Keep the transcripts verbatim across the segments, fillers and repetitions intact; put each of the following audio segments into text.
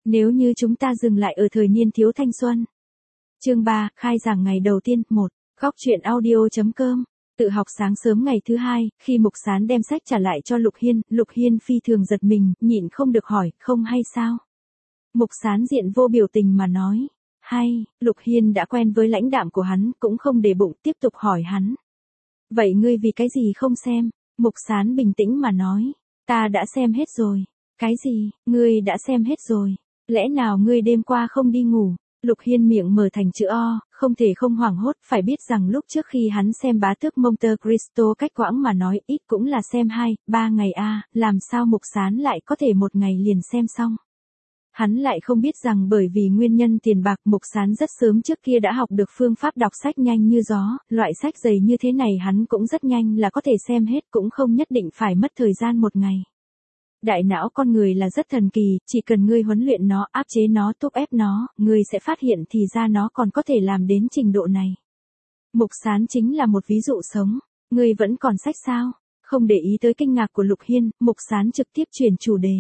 Nếu như chúng ta dừng lại ở thời niên thiếu thanh xuân. Chương ba, khai giảng ngày đầu tiên, một. Góc truyện audio.com. Tự học sáng sớm ngày thứ hai, khi Mục Sán đem sách trả lại cho Lục Hiên, Lục Hiên phi thường giật mình, nhịn không được hỏi, không hay sao? Mục Sán diện vô biểu tình mà nói, hay. Lục Hiên đã quen với lãnh đạm của hắn, cũng không để bụng, tiếp tục hỏi hắn. Vậy ngươi vì cái gì không xem? Mục Sán bình tĩnh mà nói, ta đã xem hết rồi. Cái gì, ngươi đã xem hết rồi? Lẽ nào ngươi đêm qua không đi ngủ? Lục Hiên miệng mở thành chữ O, không thể không hoảng hốt, phải biết rằng lúc trước khi hắn xem bá tước Monte Cristo cách quãng mà nói ít cũng là xem hai, ba ngày a, làm sao Mục Sán lại có thể một ngày liền xem xong. Hắn lại không biết rằng bởi vì nguyên nhân tiền bạc Mục Sán rất sớm trước kia đã học được phương pháp đọc sách nhanh như gió, loại sách dày như thế này hắn cũng rất nhanh là có thể xem hết, cũng không nhất định phải mất thời gian một ngày. Đại não con người là rất thần kỳ, chỉ cần ngươi huấn luyện nó, áp chế nó, thúc ép nó, ngươi sẽ phát hiện thì ra nó còn có thể làm đến trình độ này. Mục Sán chính là một ví dụ sống. Ngươi vẫn còn sách sao? Không để ý tới kinh ngạc của Lục Hiên, Mục Sán trực tiếp chuyển chủ đề.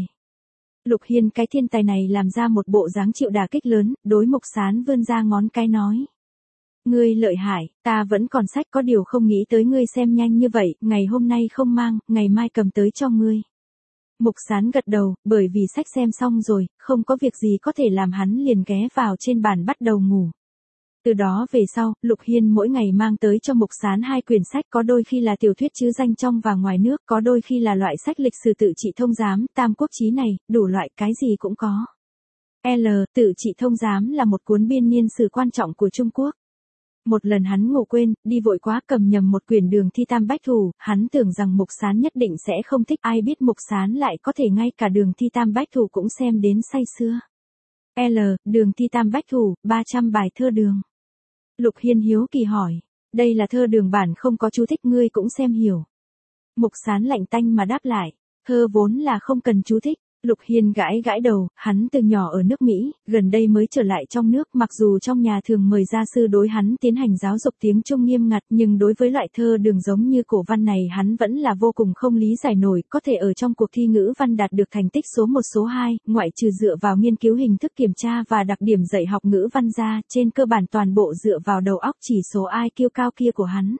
Lục Hiên cái thiên tài này làm ra một bộ dáng chịu đả kích lớn, đối Mục Sán vươn ra ngón cái nói. Ngươi lợi hại, ta vẫn còn sách, có điều không nghĩ tới ngươi xem nhanh như vậy, ngày hôm nay không mang, ngày mai cầm tới cho ngươi. Mục Sán gật đầu, bởi vì sách xem xong rồi, không có việc gì có thể làm hắn liền ghé vào trên bàn bắt đầu ngủ. Từ đó về sau, Lục Hiên mỗi ngày mang tới cho Mục Sán hai quyển sách, có đôi khi là tiểu thuyết chứ danh trong và ngoài nước, có đôi khi là loại sách lịch sử tự trị thông giám, tam quốc chí này, đủ loại cái gì cũng có. L. Tự trị thông giám là một cuốn biên niên sử quan trọng của Trung Quốc. Một lần hắn ngủ quên, đi vội quá cầm nhầm một quyển Đường Thi Tam Bách Thủ, hắn tưởng rằng Mục Sán nhất định sẽ không thích, ai biết Mục Sán lại có thể ngay cả Đường Thi Tam Bách Thủ cũng xem đến say sưa. L. Đường Thi Tam Bách Thủ, ba trăm bài thơ đường. Lục Hiên hiếu kỳ hỏi, đây là thơ đường bản không có chú thích, ngươi cũng xem hiểu. Mục Sán lạnh tanh mà đáp lại, thơ vốn là không cần chú thích. Lục Hiên gãi gãi đầu, hắn từ nhỏ ở nước Mỹ, gần đây mới trở lại trong nước, mặc dù trong nhà thường mời gia sư đối hắn tiến hành giáo dục tiếng Trung nghiêm ngặt, nhưng đối với loại thơ đường giống như cổ văn này hắn vẫn là vô cùng không lý giải nổi, có thể ở trong cuộc thi ngữ văn đạt được thành tích số một số hai, ngoại trừ dựa vào nghiên cứu hình thức kiểm tra và đặc điểm dạy học ngữ văn ra, trên cơ bản toàn bộ dựa vào đầu óc chỉ số I Q cao kia của hắn.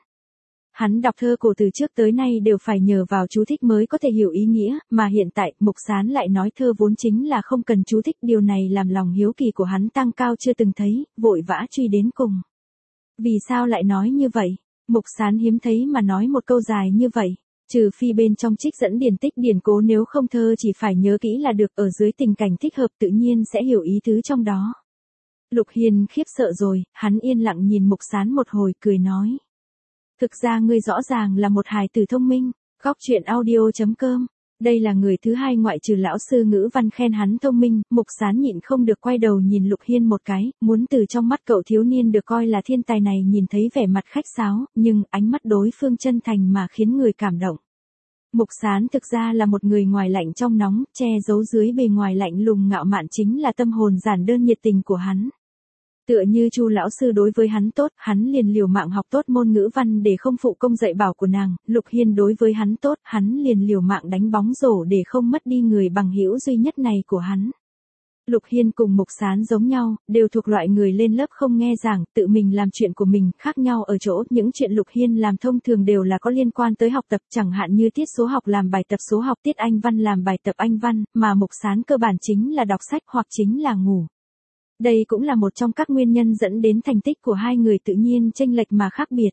Hắn đọc thơ cổ từ trước tới nay đều phải nhờ vào chú thích mới có thể hiểu ý nghĩa, mà hiện tại, Mục Sán lại nói thơ vốn chính là không cần chú thích, điều này làm lòng hiếu kỳ của hắn tăng cao chưa từng thấy, vội vã truy đến cùng. Vì sao lại nói như vậy? Mục Sán hiếm thấy mà nói một câu dài như vậy, trừ phi bên trong trích dẫn điển tích điển cố, nếu không thơ chỉ phải nhớ kỹ là được, ở dưới tình cảnh thích hợp tự nhiên sẽ hiểu ý tứ trong đó. Lục Hiên khiếp sợ rồi, hắn yên lặng nhìn Mục Sán một hồi, cười nói. Thực ra ngươi rõ ràng là một hài tử thông minh. Góc truyện audio.com. Đây là người thứ hai ngoại trừ lão sư ngữ văn khen hắn thông minh, Mục Sán nhịn không được quay đầu nhìn Lục Hiên một cái, muốn từ trong mắt cậu thiếu niên được coi là thiên tài này nhìn thấy vẻ mặt khách sáo, nhưng ánh mắt đối phương chân thành mà khiến người cảm động. Mục Sán thực ra là một người ngoài lạnh trong nóng, che giấu dưới bề ngoài lạnh lùng ngạo mạn chính là tâm hồn giản đơn nhiệt tình của hắn. Tựa như Chu lão sư đối với hắn tốt, hắn liền liều mạng học tốt môn ngữ văn để không phụ công dạy bảo của nàng, Lục Hiên đối với hắn tốt, hắn liền liều mạng đánh bóng rổ để không mất đi người bằng hữu duy nhất này của hắn. Lục Hiên cùng Mục Sán giống nhau, đều thuộc loại người lên lớp không nghe giảng, tự mình làm chuyện của mình, khác nhau ở chỗ, những chuyện Lục Hiên làm thông thường đều là có liên quan tới học tập, chẳng hạn như tiết số học làm bài tập số học, tiết Anh văn làm bài tập Anh văn, mà Mục Sán cơ bản chính là đọc sách hoặc chính là ngủ. Đây cũng là một trong các nguyên nhân dẫn đến thành tích của hai người tự nhiên chênh lệch mà khác biệt.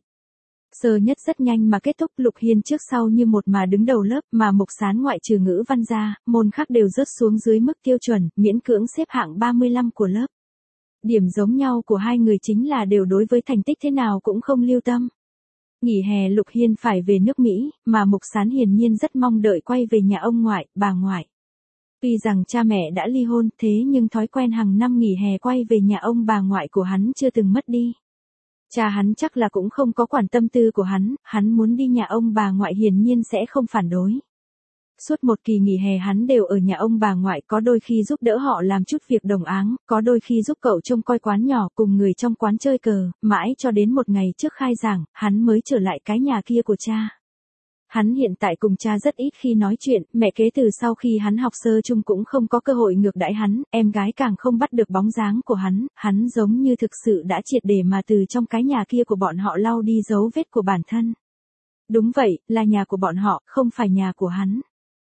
Sơ nhất rất nhanh mà kết thúc, Lục Hiên trước sau như một mà đứng đầu lớp, mà Mục Sán ngoại trừ ngữ văn ra, môn khác đều rớt xuống dưới mức tiêu chuẩn, miễn cưỡng xếp hạng ba mươi lăm của lớp. Điểm giống nhau của hai người chính là đều đối với thành tích thế nào cũng không lưu tâm. Nghỉ hè Lục Hiên phải về nước Mỹ, mà Mục Sán hiển nhiên rất mong đợi quay về nhà ông ngoại, bà ngoại. Tuy rằng cha mẹ đã ly hôn, thế nhưng thói quen hàng năm nghỉ hè quay về nhà ông bà ngoại của hắn chưa từng mất đi. Cha hắn chắc là cũng không có quản tâm tư của hắn, hắn muốn đi nhà ông bà ngoại hiển nhiên sẽ không phản đối. Suốt một kỳ nghỉ hè hắn đều ở nhà ông bà ngoại, có đôi khi giúp đỡ họ làm chút việc đồng áng, có đôi khi giúp cậu trông coi quán nhỏ cùng người trong quán chơi cờ, mãi cho đến một ngày trước khai giảng, hắn mới trở lại cái nhà kia của cha. Hắn hiện tại cùng cha rất ít khi nói chuyện, mẹ kế từ sau khi hắn học sơ chung cũng không có cơ hội ngược đãi hắn, em gái càng không bắt được bóng dáng của hắn, hắn giống như thực sự đã triệt để mà từ trong cái nhà kia của bọn họ lau đi dấu vết của bản thân. Đúng vậy, là nhà của bọn họ, không phải nhà của hắn.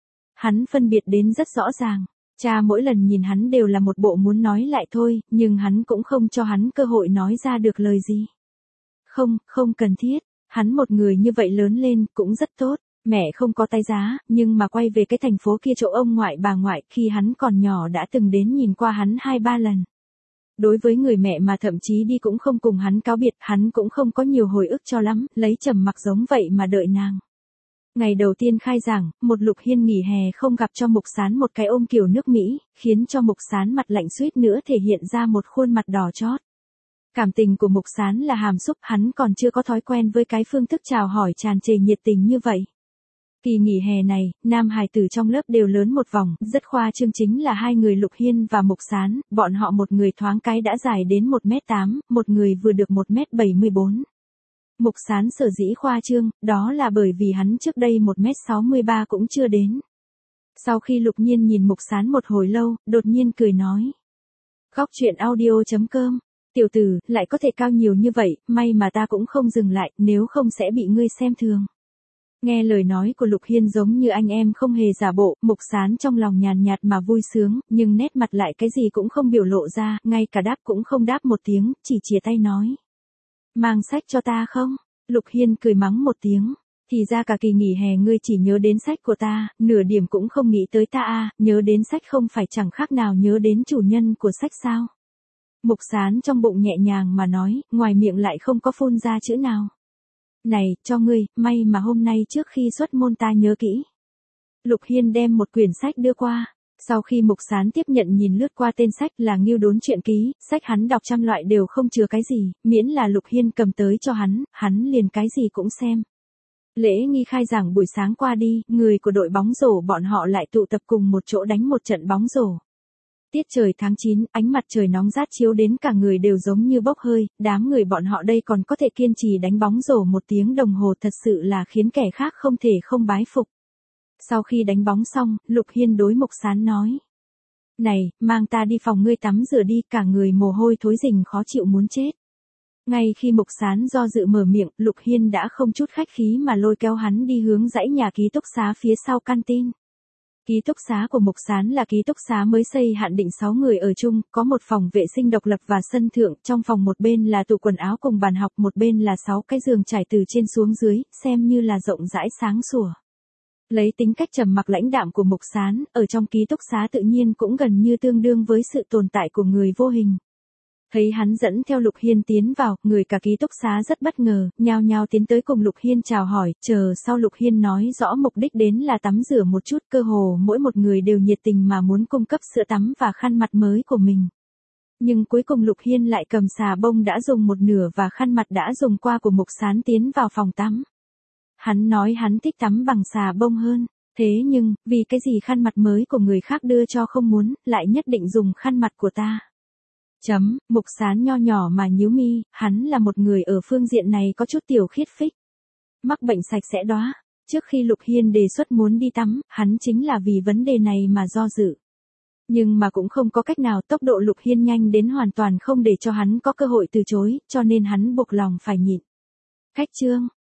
Hắn phân biệt đến rất rõ ràng. Cha mỗi lần nhìn hắn đều là một bộ muốn nói lại thôi, nhưng hắn cũng không cho hắn cơ hội nói ra được lời gì. Không, không cần thiết. Hắn một người như vậy lớn lên cũng rất tốt. Mẹ không có tay giá, nhưng mà quay về cái thành phố kia chỗ ông ngoại bà ngoại khi hắn còn nhỏ đã từng đến nhìn qua hắn hai ba lần. Đối với người mẹ mà thậm chí đi cũng không cùng hắn cáo biệt, hắn cũng không có nhiều hồi ức cho lắm, lấy trầm mặc giống vậy mà đợi nàng. Ngày đầu tiên khai giảng, một Lục Hiên nghỉ hè không gặp cho Mục Sán một cái ôm kiểu nước Mỹ, khiến cho Mục Sán mặt lạnh suýt nữa thể hiện ra một khuôn mặt đỏ chót. Cảm tình của Mục Sán là hàm xúc, hắn còn chưa có thói quen với cái phương thức chào hỏi tràn trề nhiệt tình như vậy. Kỳ nghỉ hè này, nam hài tử trong lớp đều lớn một vòng, rất khoa trương chính là hai người Lục Hiên và Mục Sán, bọn họ một người thoáng cái đã dài đến một mét tám, một người vừa được một mét bảy mươi bốn. Mục Sán sở dĩ khoa trương, đó là bởi vì hắn trước đây một mét sáu mươi ba cũng chưa đến. Sau khi Lục Nhiên nhìn Mục Sán một hồi lâu, đột nhiên cười nói. Góc chuyện audio chấm com, tiểu tử, lại có thể cao nhiều như vậy, may mà ta cũng không dừng lại, nếu không sẽ bị ngươi xem thường. Nghe lời nói của Lục Hiên giống như anh em không hề giả bộ, Mục Sán trong lòng nhàn nhạt mà vui sướng, nhưng nét mặt lại cái gì cũng không biểu lộ ra, ngay cả đáp cũng không đáp một tiếng, chỉ chìa tay nói. Mang sách cho ta không? Lục Hiên cười mắng một tiếng. Thì ra cả kỳ nghỉ hè ngươi chỉ nhớ đến sách của ta, nửa điểm cũng không nghĩ tới ta à, nhớ đến sách không phải chẳng khác nào nhớ đến chủ nhân của sách sao? Mục Sán trong bụng nhẹ nhàng mà nói, ngoài miệng lại không có phun ra chữ nào. Này, cho ngươi, may mà hôm nay trước khi xuất môn ta nhớ kỹ. Lục Hiên đem một quyển sách đưa qua. Sau khi Mục Sán tiếp nhận nhìn lướt qua tên sách là Ngưu Đốn truyện ký, sách hắn đọc trăm loại đều không chừa cái gì, miễn là Lục Hiên cầm tới cho hắn, hắn liền cái gì cũng xem. Lễ nghi khai giảng buổi sáng qua đi, người của đội bóng rổ bọn họ lại tụ tập cùng một chỗ đánh một trận bóng rổ. Tiết trời tháng chín, ánh mặt trời nóng rát chiếu đến cả người đều giống như bốc hơi, đám người bọn họ đây còn có thể kiên trì đánh bóng rổ một tiếng đồng hồ thật sự là khiến kẻ khác không thể không bái phục. Sau khi đánh bóng xong, Lục Hiên đối Mục Sán nói. Này, mang ta đi phòng ngươi tắm rửa đi, cả người mồ hôi thối rình khó chịu muốn chết. Ngay khi Mục Sán do dự mở miệng, Lục Hiên đã không chút khách khí mà lôi kéo hắn đi hướng dãy nhà ký túc xá phía sau canteen. Ký túc xá của Mục Sán là ký túc xá mới xây hạn định sáu người ở chung, có một phòng vệ sinh độc lập và sân thượng, trong phòng một bên là tủ quần áo cùng bàn học, một bên là sáu cái giường trải từ trên xuống dưới, xem như là rộng rãi sáng sủa. Lấy tính cách trầm mặc lãnh đạm của Mục Sán, ở trong ký túc xá tự nhiên cũng gần như tương đương với sự tồn tại của người vô hình. Thấy hắn dẫn theo Lục Hiên tiến vào, người cả ký túc xá rất bất ngờ, nhao nhao tiến tới cùng Lục Hiên chào hỏi, chờ sau Lục Hiên nói rõ mục đích đến là tắm rửa một chút, cơ hồ mỗi một người đều nhiệt tình mà muốn cung cấp sữa tắm và khăn mặt mới của mình. Nhưng cuối cùng Lục Hiên lại cầm xà bông đã dùng một nửa và khăn mặt đã dùng qua của Mục Sán tiến vào phòng tắm. Hắn nói hắn thích tắm bằng xà bông hơn, thế nhưng, vì cái gì khăn mặt mới của người khác đưa cho không muốn, lại nhất định dùng khăn mặt của ta. Chấm, Mục Sán nho nhỏ mà nhíu mi, hắn là một người ở phương diện này có chút tiểu khiết phích. Mắc bệnh sạch sẽ đóa. Trước khi Lục Hiên đề xuất muốn đi tắm, hắn chính là vì vấn đề này mà do dự. Nhưng mà cũng không có cách nào, tốc độ Lục Hiên nhanh đến hoàn toàn không để cho hắn có cơ hội từ chối, cho nên hắn buộc lòng phải nhịn. Khách chương.